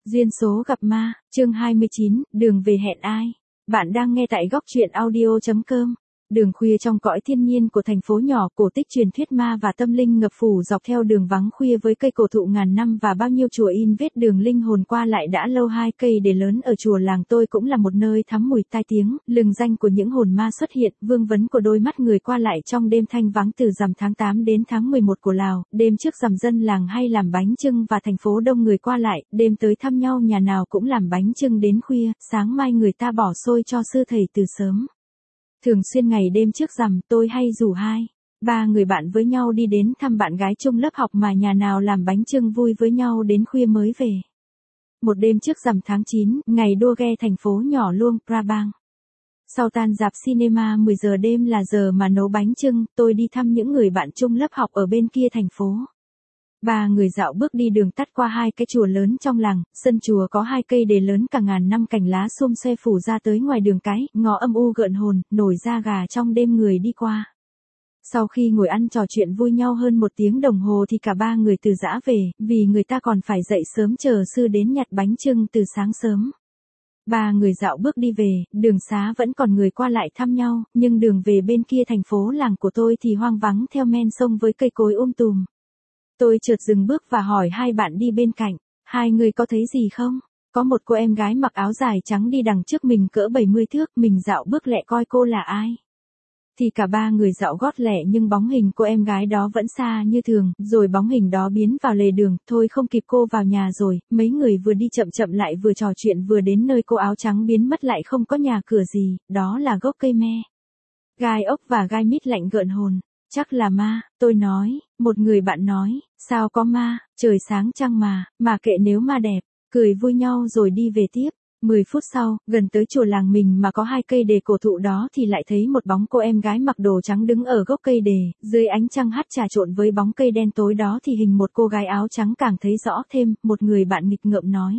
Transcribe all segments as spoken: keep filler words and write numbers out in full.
Duyên số gặp ma, chương hai mươi chín, đường về hẹn ai. Bạn đang nghe tại góc truyện audio chấm com. Đường khuya trong cõi thiên nhiên của thành phố nhỏ, cổ tích truyền thuyết ma và tâm linh ngập phủ dọc theo đường vắng khuya với cây cổ thụ ngàn năm và bao nhiêu chùa in vết đường linh hồn qua lại đã lâu. Hai cây đề lớn ở chùa làng tôi cũng là một nơi thắm mùi tai tiếng, lừng danh của những hồn ma xuất hiện, vương vấn của đôi mắt người qua lại trong đêm thanh vắng từ rằm tháng tám đến tháng mười một của Lào. Đêm trước rằm dân làng hay làm bánh chưng và thành phố đông người qua lại, đêm tới thăm nhau nhà nào cũng làm bánh chưng đến khuya, sáng mai người ta bỏ xôi cho sư thầy từ sớm. Thường xuyên ngày đêm trước rằm, tôi hay rủ hai, ba người bạn với nhau đi đến thăm bạn gái chung lớp học mà nhà nào làm bánh chưng vui với nhau đến khuya mới về. Một đêm trước rằm tháng chín, ngày đua ghe thành phố nhỏ Luang Prabang. Sau tan rạp cinema mười giờ đêm là giờ mà nấu bánh chưng, tôi đi thăm những người bạn chung lớp học ở bên kia thành phố. Ba người dạo bước đi đường tắt qua hai cái chùa lớn trong làng, sân chùa có hai cây đề lớn cả ngàn năm cành lá xum xuê phủ ra tới ngoài đường cái, ngõ âm u gợn hồn, nổi da gà trong đêm người đi qua. Sau khi ngồi ăn trò chuyện vui nhau hơn một tiếng đồng hồ thì cả ba người từ giã về, vì người ta còn phải dậy sớm chờ sư đến nhặt bánh chưng từ sáng sớm. Ba người dạo bước đi về, đường xá vẫn còn người qua lại thăm nhau, nhưng đường về bên kia thành phố làng của tôi thì hoang vắng theo men sông với cây cối um tùm. Tôi chợt dừng bước và hỏi hai bạn đi bên cạnh, hai người có thấy gì không? Có một cô em gái mặc áo dài trắng đi đằng trước mình cỡ bảy mươi thước, mình dạo bước lẹ coi cô là ai. Thì cả ba người dạo gót lẹ nhưng bóng hình cô em gái đó vẫn xa như thường, rồi bóng hình đó biến vào lề đường, thôi không kịp cô vào nhà rồi, mấy người vừa đi chậm chậm lại vừa trò chuyện vừa đến nơi cô áo trắng biến mất lại không có nhà cửa gì, đó là gốc cây me. Gai ốc và gai mít lạnh gợn hồn. Chắc là ma, tôi nói, một người bạn nói, sao có ma, trời sáng chăng mà, mà kệ nếu ma đẹp, cười vui nhau rồi đi về tiếp. Mười phút sau, gần tới chùa làng mình mà có hai cây đề cổ thụ đó thì lại thấy một bóng cô em gái mặc đồ trắng đứng ở gốc cây đề, dưới ánh trăng hắt trà trộn với bóng cây đen tối đó thì hình một cô gái áo trắng càng thấy rõ thêm, một người bạn nghịch ngợm nói.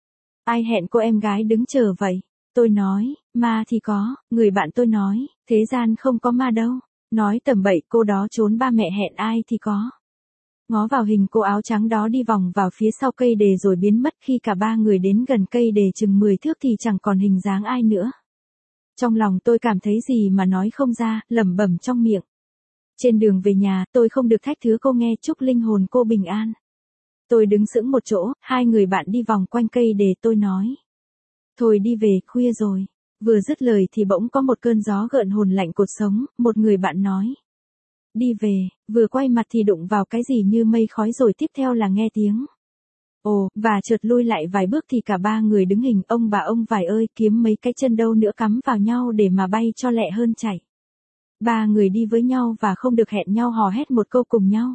Ai hẹn cô em gái đứng chờ vậy? Tôi nói, ma thì có, người bạn tôi nói, thế gian không có ma đâu. Nói tầm bậy, cô đó trốn ba mẹ hẹn ai thì có. Ngó vào hình cô áo trắng đó đi vòng vào phía sau cây đề rồi biến mất. Khi cả ba người đến gần cây đề chừng mười thước thì chẳng còn hình dáng ai nữa. Trong lòng tôi cảm thấy gì mà nói không ra, lẩm bẩm trong miệng. Trên đường về nhà, tôi không được thách thứ cô nghe chúc linh hồn cô bình an. Tôi đứng sững một chỗ, hai người bạn đi vòng quanh cây đề, tôi nói. Thôi đi về, khuya rồi. Vừa dứt lời thì bỗng có một cơn gió gợn hồn lạnh cột sống, một người bạn nói. Đi về, vừa quay mặt thì đụng vào cái gì như mây khói rồi tiếp theo là nghe tiếng. Ồ, và chợt lui lại vài bước thì cả ba người đứng hình, ông bà ông vải ơi, kiếm mấy cái chân đâu nữa cắm vào nhau để mà bay cho lẹ hơn chạy. Ba người đi với nhau và không được hẹn nhau hò hét một câu cùng nhau.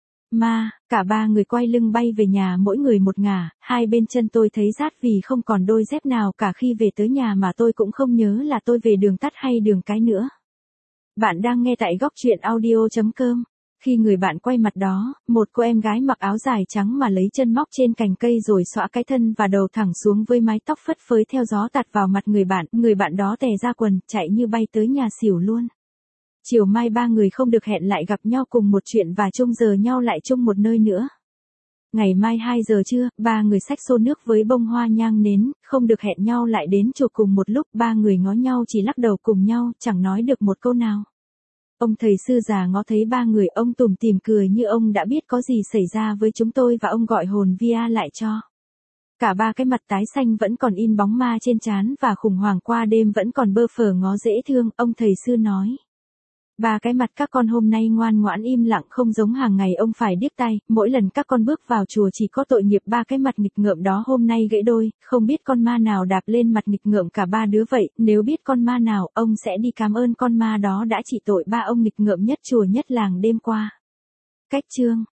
Ma, cả ba người quay lưng bay về nhà mỗi người một ngả, hai bên chân tôi thấy rát vì không còn đôi dép nào cả. Khi về tới nhà mà tôi cũng không nhớ là tôi về đường tắt hay đường cái nữa. Bạn đang nghe tại góc truyện audio chấm com. Khi người bạn quay mặt đó, một cô em gái mặc áo dài trắng mà lấy chân móc trên cành cây rồi xõa cái thân và đầu thẳng xuống với mái tóc phất phới theo gió tạt vào mặt người bạn, người bạn đó tè ra quần, chạy như bay tới nhà xỉu luôn. Chiều mai ba người không được hẹn lại gặp nhau cùng một chuyện và chung giờ nhau lại chung một nơi nữa. Ngày mai hai giờ trưa, ba người xách xô nước với bông hoa nhang nến, không được hẹn nhau lại đến chùa cùng một lúc. Ba người ngó nhau chỉ lắc đầu cùng nhau, chẳng nói được một câu nào. Ông thầy sư già ngó thấy ba người, ông tủm tỉm cười như ông đã biết có gì xảy ra với chúng tôi và ông gọi hồn vía lại cho. Cả ba cái mặt tái xanh vẫn còn in bóng ma trên trán và khủng hoảng qua đêm vẫn còn bơ phờ ngó dễ thương, ông thầy sư nói. Ba cái mặt các con hôm nay ngoan ngoãn im lặng không giống hàng ngày ông phải điếc tai, mỗi lần các con bước vào chùa chỉ có tội nghiệp ba cái mặt nghịch ngợm đó hôm nay gãy đôi, không biết con ma nào đạp lên mặt nghịch ngợm cả ba đứa vậy, nếu biết con ma nào, ông sẽ đi cảm ơn con ma đó đã trị tội ba ông nghịch ngợm nhất chùa nhất làng đêm qua. Cách chương